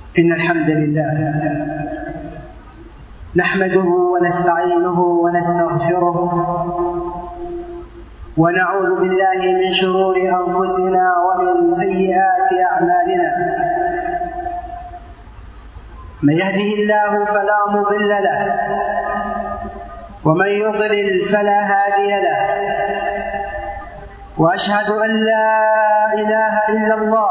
إن الحمد لله نحمده ونستعينه ونستغفره ونعوذ بالله من شرور أنفسنا ومن سيئات أعمالنا. من يهده الله فلا مضل له ومن يضلل فلا هادي له، وأشهد أن لا إله إلا الله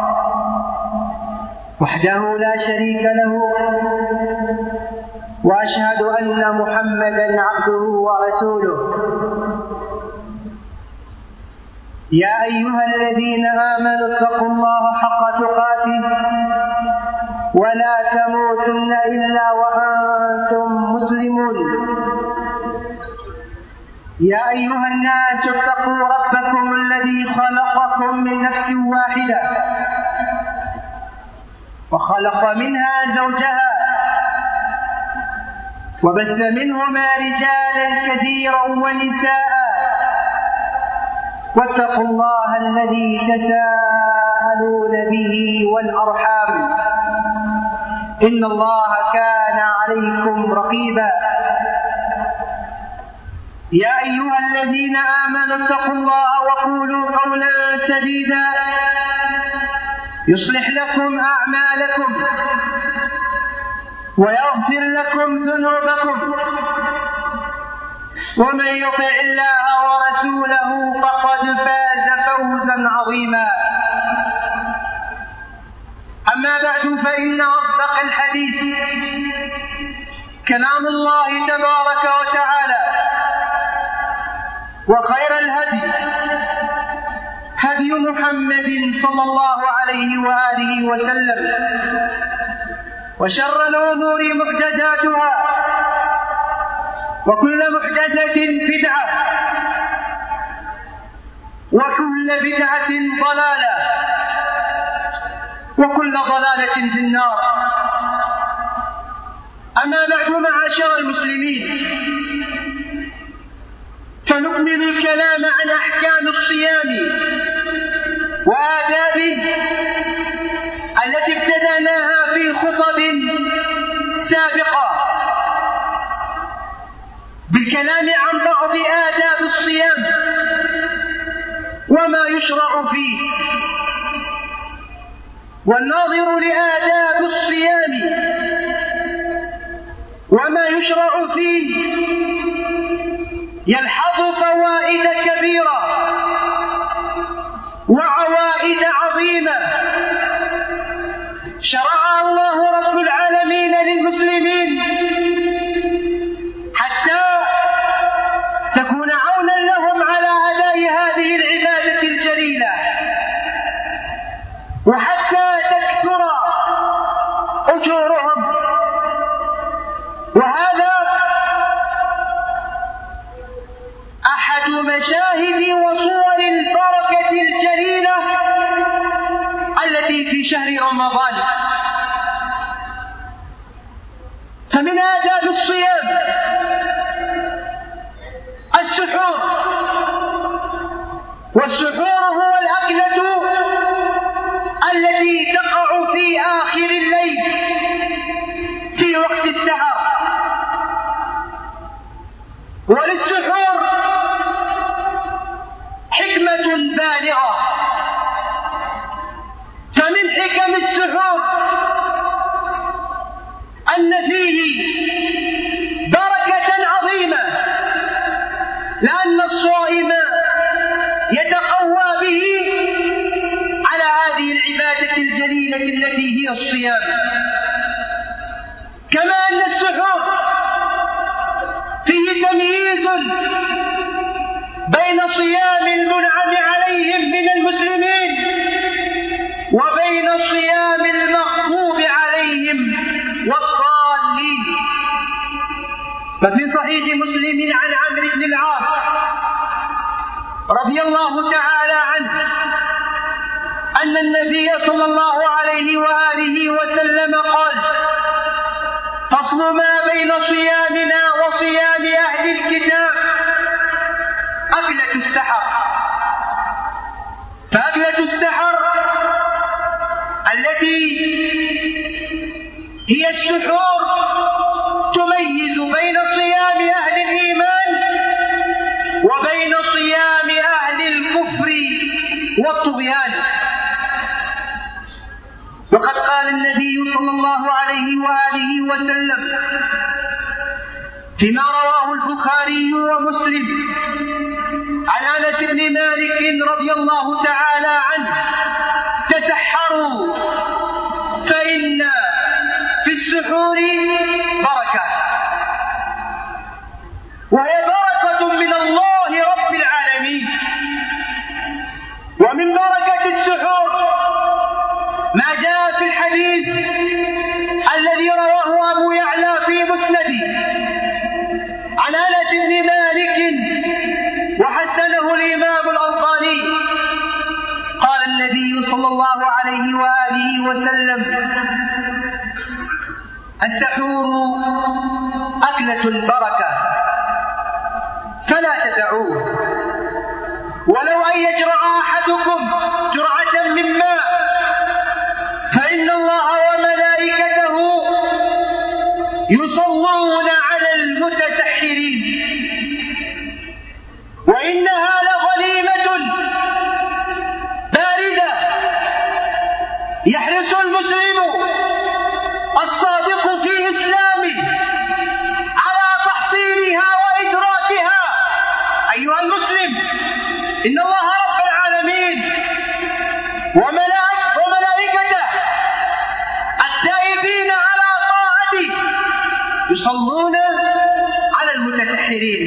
وحده لا شريك له، وأشهد أن محمدًا عبده ورسوله. يا أيها الذين آمنوا اتقوا الله حق تقاته ولا تموتن إلا وأنتم مسلمون. يا أيها الناس اتقوا ربكم الذي خلقكم من نفس واحدة وخلق منها زوجها وبث منهما رجالا كثيرا ونساء، واتقوا الله الذي تساءلون به والأرحام إن الله كان عليكم رقيبا. يا أيها الذين آمنوا اتقوا الله وقولوا قولا سديدا يصلح لكم أعمالكم ويغفر لكم ذنوبكم، ومن يطع الله ورسوله فقد فاز فوزا عظيما. أما بعد، فإن أصدق الحديث كلام الله تبارك وتعالى، وخير الهدي هدي محمد صلى الله عليه وآله وسلم، وشر الأمور محدثاتها، وكل محدثة بدعة، وكل بدعة ضلالة، وكل ضلالة في النار. أما بعد، معاشر المسلمين، فنكمل الكلام عن أحكام الصيام وآدابه التي ابتدأناها في خطب سابقة، بالكلام عن بعض آداب الصيام وما يشرع فيه. والناظر لآداب الصيام وما يشرع فيه يلحظ فوائد كبيرة وعوائد عظيمة شرعها الله رب العالمين للمسلمين حتى تكون عونا لهم على أداء هذه العبادة الجليلة، وحتى تكثر أجورهم. وهذا أحد مشاهد وصور البركة الجليلة التي في شهر رمضان. فمن آداب الصيام السحور، والسحور هو الأكلة التي تقع في آخر الليل في وقت السحر. وللسحور حكمة بالغة، فمن حكم السحور أن فيه بركة عظيمة، لأن الصائم يتقوى به على هذه العبادة الجليلة التي هي الصيام. كما أن السحور فيه تمييز بين صيام المنعم عليهم من المسلمين وبين صيام المغضوب عليهم والضالين. ففي صحيح مسلم عن عمرو بن العاص رضي الله تعالى عنه أن النبي صلى الله عليه وآله وسلم قال: فصل ما بين صيامنا وصيام أهل الكتاب أكلة السحر. فأكلة السحر التي هي السحور تميز بين صيام أهل الإيمان وبين صيام أهل الكفر والطغيان. وقد قال النبي صلى الله عليه وآله وسلم فيما رواه البخاري ومسلم عن أنس بن مالك رضي الله تعالى عنه: تسحروا فإن في السحور بركة، وهي بركة من الله رب العالمين. ومن بركة السحور ما جاء في الحديث الذي رواه أبو يعلى في مسنده عن أنس بن مالك وحسنه الإمام الألباني. قال النبي صلى الله عليه وآله وسلم: السحور أكلة البركة فلا تدعوه، ولو أن يجرع أحدكم جرعة من ماء فإن الله وملائكته يصلون على المتسحرين، وإنها لغنيمة باردة يحرص المسلم الصادق في إسلامه على تحصيلها وإدراكها. أيها المسلم، إن الله رب العالمين وملائكته التائبين على طاعته يصلون على المتسحرين،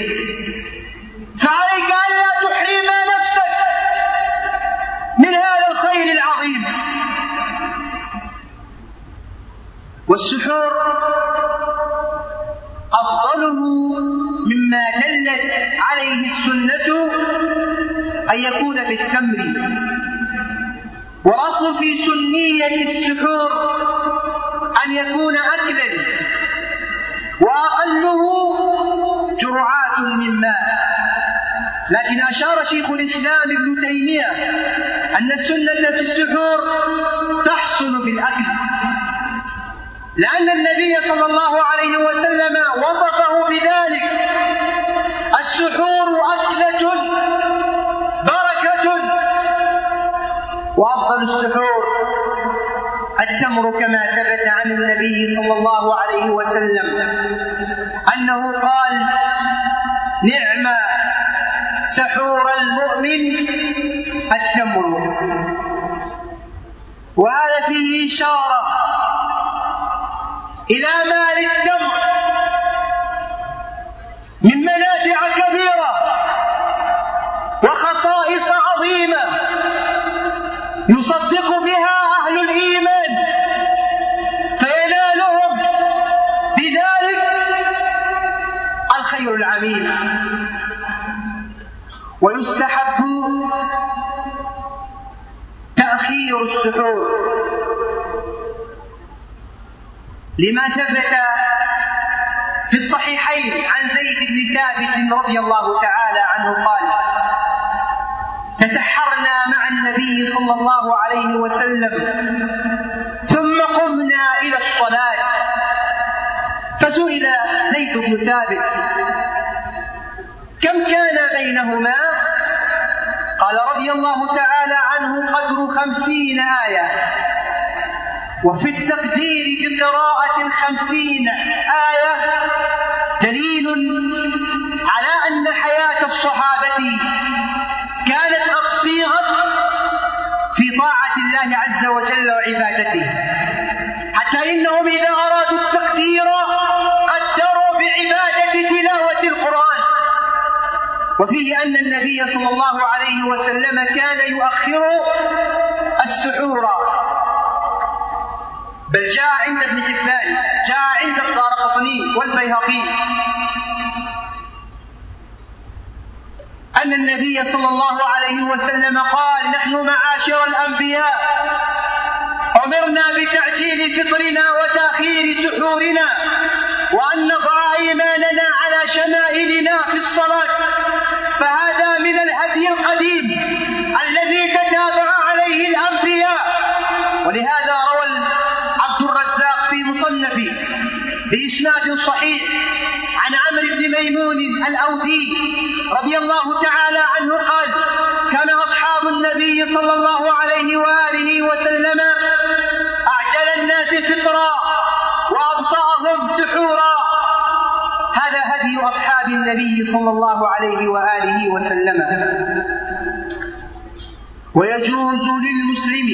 فعليك ألا تحرم نفسك من هذا الخير العظيم. والسحور أفضله مما دلت عليه السنة أن يكون بالتمر، والأصل في سنية السحور أن يكون أكلا، وأقله جرعات من ماء. لكن أشار شيخ الإسلام ابن تيمية أن السنة في السحور تحصل بالأكل، لأن النبي صلى الله عليه وسلم وصفه بذلك: السحور أكلة بركة. وأفضل السحور التمر، كما ثبت عن النبي صلى الله عليه وسلم أنه قال: نعم سحور المؤمن التمر. وهذا فيه إشارة إلى ما للتمر من منافع كبيرة وخصائص عظيمة يصدق بها أهل الإيمان، فينالهم بذلك الخير العميم. ويستحب تأخير السحور لما ثبت في الصحيحين عن زيد بن ثابت رضي الله تعالى عنه قال: تسحرنا مع النبي صلى الله عليه وسلم ثم قمنا إلى الصلاة، فسئل زيد بن ثابت: كم كان بينهما؟ قال رضي الله تعالى عنه: قدر 50 آية. وفي التقدير بقراءة 50 آية دليل على أن حياة الصحابة كانت قد صيغت في طاعة الله عز وجل وعبادته، حتى إنهم إذا أرادوا التقدير قدروا بعبادة تلاوة القرآن. وفيه أن النبي صلى الله عليه وسلم كان يؤخر السحور، بل جاء عند ابن حبان، جاء عند الدارقطني والبيهقي أن النبي صلى الله عليه وسلم قال: نحن معاشر الأنبياء أمرنا بتعجيل فطرنا وتأخير سحورنا، وأن نضع أيماننا على شمائلنا في الصلاة، فهذا من الهدي القديم الذي تتابع عليه الأنبياء. ولهذا روى عبد الرزاق في المصنف بإسناد صحيح عن عمرو بن ميمون الأودي رضي الله تعالى عنه قال: كان أصحاب النبي صلى الله عليه وآله وسلم أعجل الناس فطرا وأبطأهم سحورا. هذا هدي أصحاب النبي صلى الله عليه وآله وسلم. ويجوز للمسلم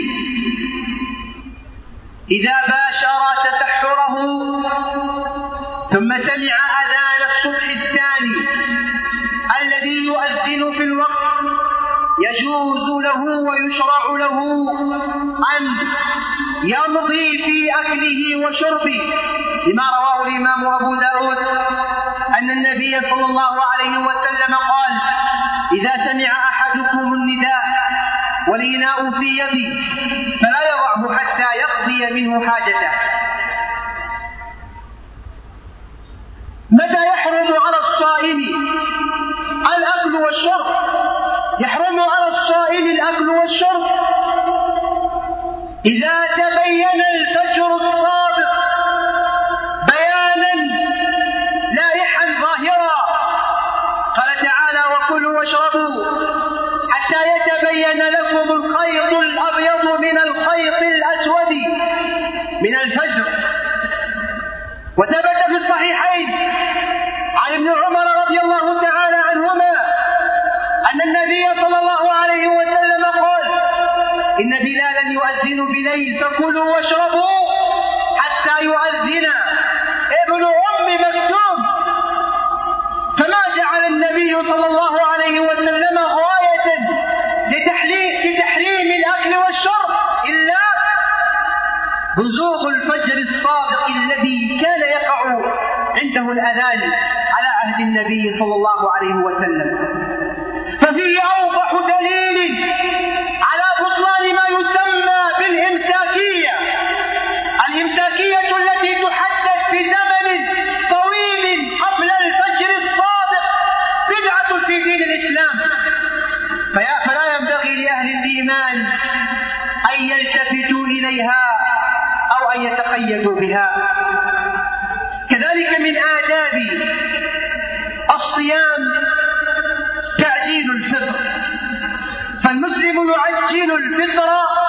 إذا باشر تسحره ثم سمع أذان الصبح الثاني الذي يؤذن في الوقت، يجوز له ويشرع له أن يمضي في أكله وشربه، لما رواه الإمام أبو داود أن النبي صلى الله عليه وسلم قال: إذا سمع أحدكم النداء والإناء في يده فلا يضعه حتى يقضي منه حاجته. متى يحرم على الصائم الأكل والشرب؟ يحرم على الصائم الأكل والشرب إذا تبين الفجر الصادق بيانا لائحا ظاهرا. قال تعالى: وكلوا واشربوا حتى يتبين لكم الخيط الأبيض من الخيط الأسود من الفجر. وثبت في الصحيحين عن ابن عمر رضي الله تعالى عنهما أن النبي صلى الله عليه وسلم قال: إن بلالا يؤذن بليل فكلوا واشربوا حتى يؤذن ابن أم مكتوم. فما جعل النبي صلى الله عليه وسلم غاية لتحريم الأكل والشرب إلا بزوغ الفجر الصادق الذي كان يقع عنده الأذان على عهد النبي صلى الله عليه وسلم. ففيه أوضح دليل على بطلان ما يسمى بالإمساكية. الإمساكية التي تحدث في زمن طويل قبل الفجر الصادق بدعة في دين الإسلام، فلا ينبغي لأهل الإيمان أن يلتفتوا إليها أو أن يتقيدوا بها. كذلك من آداب الصيام تعجيل الفطر، فالمسلم يعجل الفطر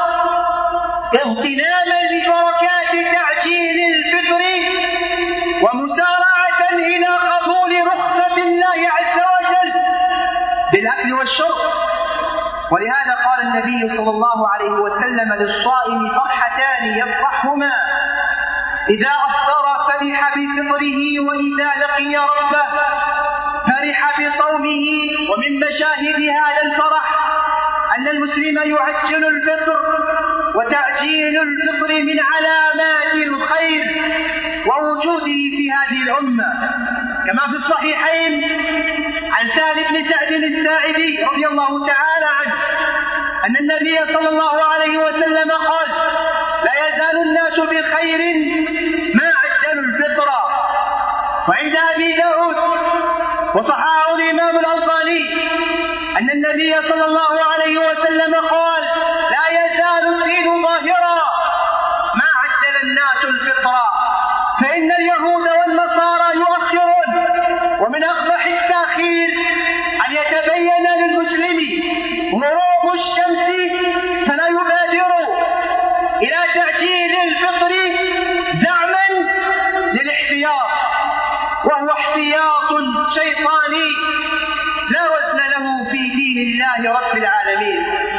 اغتناما لبركات تعجيل الفطر ومسارعة إلى قبول رخصة الله عز وجل بالأكل والشرب. ولهذا قال النبي صلى الله عليه وسلم للصائم: فرحتان يفرحهما إذا أفطر فرح بفطره وإذا لقي ربه فرح بصومه. ومن مشاهد هذا الفرح أن المسلم يعجل الفطر، وتعجيل الفطر من علامات الخير ووجوده في هذه الأمة، كما في الصحيحين عن سهل بن سعد الساعدي رضي الله تعالى عنه أن النبي صلى الله عليه وسلم قال: لا يزال الناس بخير ما عجلوا الفطر. وعند أبي داود وصححه الإمام الألباني أن النبي صلى الله عليه وسلم قال: لا يزال الدين ظاهرا ما عجل الناس الفطر، فإن اليهود والنصارى يؤخرون. ومن أقبح التأخير أن يتبين للمسلم غروب الشمس فلا يبادر إلى تعجيل الفطر زعما للاحتياط، وهو احتياط شيطاني لا وزن له في دين الله رب العالمين.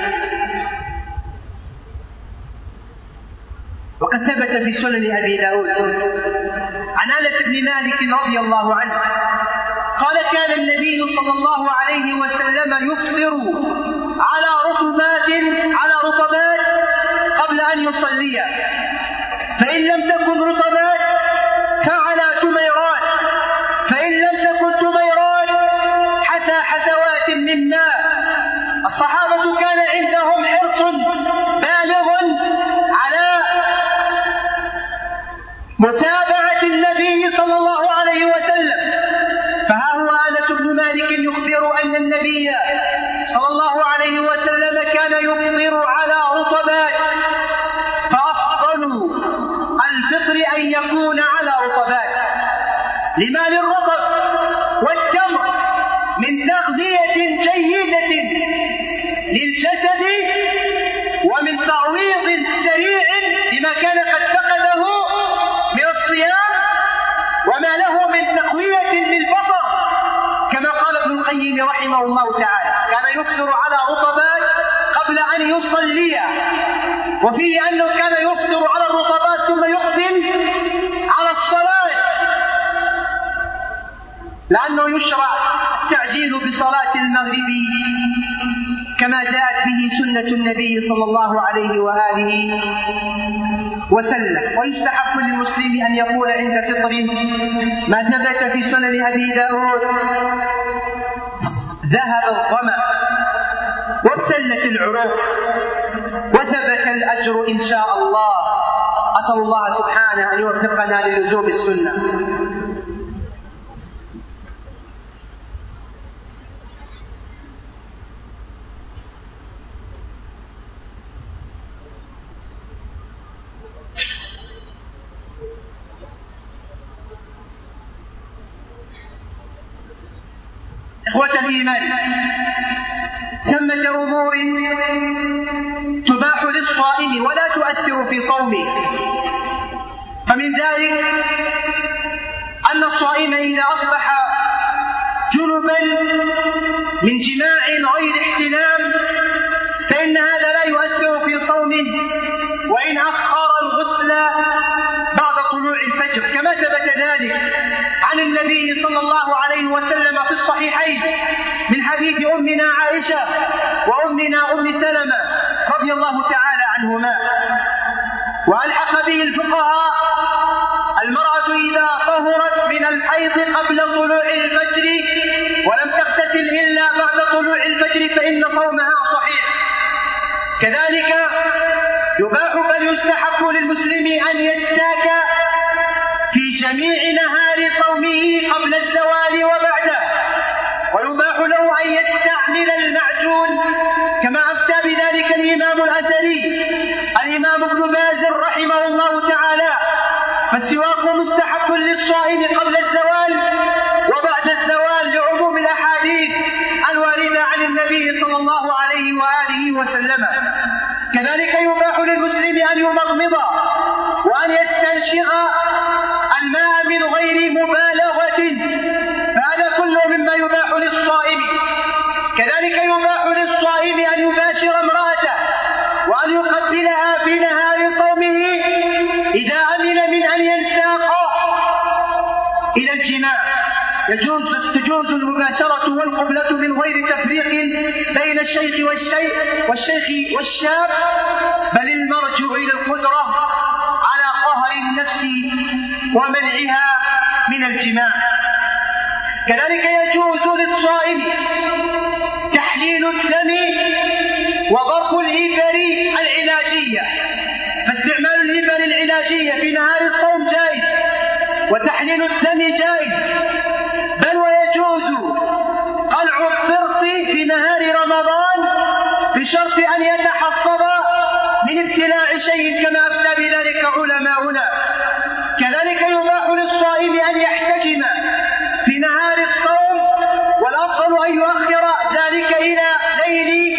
وقد ثبت في سنن أبي داود عن أنس بن مالك رضي الله عنه قال: كان النبي صلى الله عليه وسلم يفطر على رطبات قبل أن يصلي، فإن لم تكن رطبات فعلى تميرات، فإن لم تكن تميرات حسى حسوات من ماء. الصحابة كان عندهم حرص بالغ على متابعة النبي صلى الله عليه وسلم. فها هو أنس بن مالك يخبر أن النبي صلى الله عليه وسلم كان يفطر على رطبات، فأفضل الفطر أن لما للرطب والتمر من تغذية جيدة للجسد ومن تعويض سريع لما كان قد فقده من الصيام، وما له من تقوية للبصر، كما قال ابن القيم رحمه الله تعالى: كان يفطر على رطبات قبل أن يصلي، وفيه أنه كان يفطر على الرطبات ثم يقبل على الصلاة، لأنه يشرع التعجيل بصلاة المغرب كما جاءت به سنة النبي صلى الله عليه وآله وسلم. ويستحق للمسلم أن يقول عند فطر ما ثبت في سنن أبي داود: ذهب الظمأ وابتلت العروق وثبت الأجر إن شاء الله. أسأل الله سبحانه أن يوفقنا للزوم السنة. إخوة الإيمان، ثمة أمور تباح للصائم ولا تؤثر في صومه، فمن ذلك أن الصائم إذا أصبح جنبا من جماع غير احتلام فإن هذا لا يؤثر في صومه وإن أخر الغسل بعد طلوع الفجر، كما ثبت ذلك عن النبي صلى الله عليه وسلم في الصحيحين من حديث أمنا عائشة وأمنا أم سلمة رضي الله تعالى عنهما. وألحق به الفقهاء: المرأة إذا طهرت من الحيض قبل طلوع الفجر ولم تغتسل إلا بعد طلوع الفجر فإن صومها صحيح. كذلك يباح بل يستحق للمسلم أن يستاك في جميع نهار صومه قبل الزوال وبعده، ويباح له أن يستعمل المعجون كما أفتى بذلك الإمام الأثري الإمام ابن باز رحمه الله تعالى. فالسواك مستحب للصائم قبل الزوال وبعد الزوال لعموم الأحاديث الواردة عن النبي صلى الله عليه وآله وسلم. كذلك يباح للمسلم أن يمضمض وأن يستنشق الماء من غير مبالغة، فهذا كله مما يباح للصائم. كذلك يباح للصائم أن يباشر امرأته وأن يقبلها في نهار صومه إذا أمن من أن ينساق إلى الجماع. تجوز المباشرة والقبلة من غير تفريق بين الشيخ والشاب، بل المرجع إلى القدرة على قهر النفس ومنعها من الجماع. كذلك يجوز للصائم تحليل الدم وضرب الإبر العلاجية، فاستعمال الإبر العلاجية في نهار الصوم جائز، وتحليل الدم جائز، بل ويجوز قلع الضرس في نهار رمضان بشرط أن يتحفظ من ابتلاع شيء كما أفتى بذلك علماؤنا. كذلك يباح للصائم أن يحتجم في نهار الصوم، والأفضل أن يؤخر ذلك إلى ليل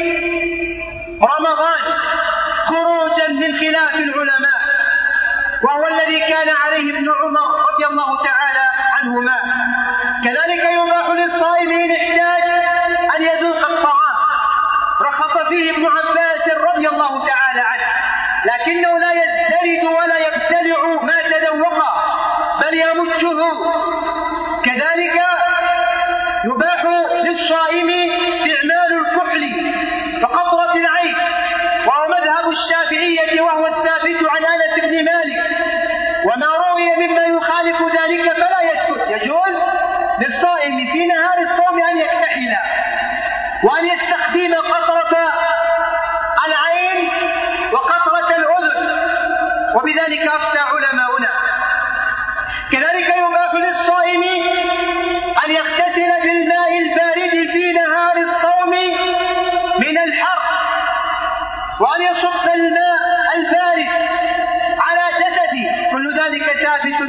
رمضان خروجا من خلاف العلماء، وهو الذي كان عليه ابن عمر رضي الله تعالى عنهما. كذلك يباح للصائم إن احتاج أن يذوق الطعام، رخص فيه ابن عباس رضي الله تعالى عنه، لكنه لا يزدرد ولا يبتلع ما تذوق بل يمجه. كذلك يباح للصائم استعمال الكحل وقطرة العين، وهو مذهب الشافعية وهو الثابت عن أنس بن مالك، وما روي مما يخالف ذلك فلا يثبت. يجوز للصائم في نهار الصوم أن يكتحل وأن يستخدم قطرة العين وقطرة الأذن، وبذلك أفتى علماؤنا. كذلك يباح للصائم أن يغتسل بالماء البارد في نهار الصوم من الحر، وأن يصب الماء البارد على جسده، كل ذلك ثابت عن النبي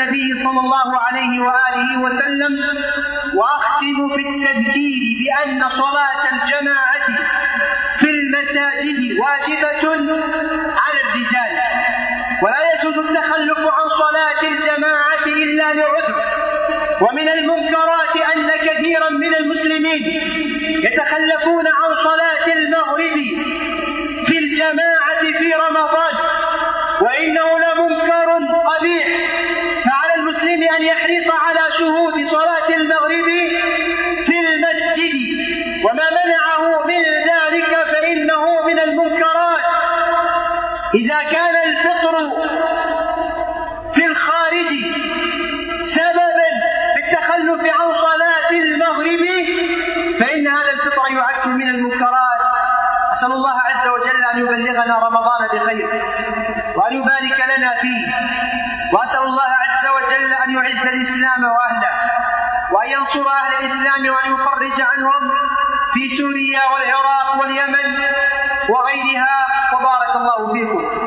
النبي صلى الله عليه وآله وسلم. وأختم بالتذكير بأن صلاة الجماعة في المساجد واجبة على الرجال، ولا يجوز التخلف عن صلاة الجماعة إلا لعذر. ومن المنكرات أن كثيرا من المسلمين يتخلفون عن صلاة المغرب في الجماعة في رمضان، وإنه لمنكر قبيح. فعلى المسلم أن يحرص على شهود صلاة المغرب في المسجد، وما منعه من ذلك فإنه من المنكرات. إذا كان الفطر في الخارج سببا في التخلف عن صلاة المغرب فإن هذا الفطر يعد من المنكرات. أسأل الله عز وجل أن يبلغنا رمضان بخير وأن يبارك لنا فيه، وأسأل الله عز وجل أن يعز الإسلام وأهله، وأن ينصر أهل الإسلام، وأن يفرج عنهم في سوريا والعراق واليمن وغيرها. وبارك الله فيكم.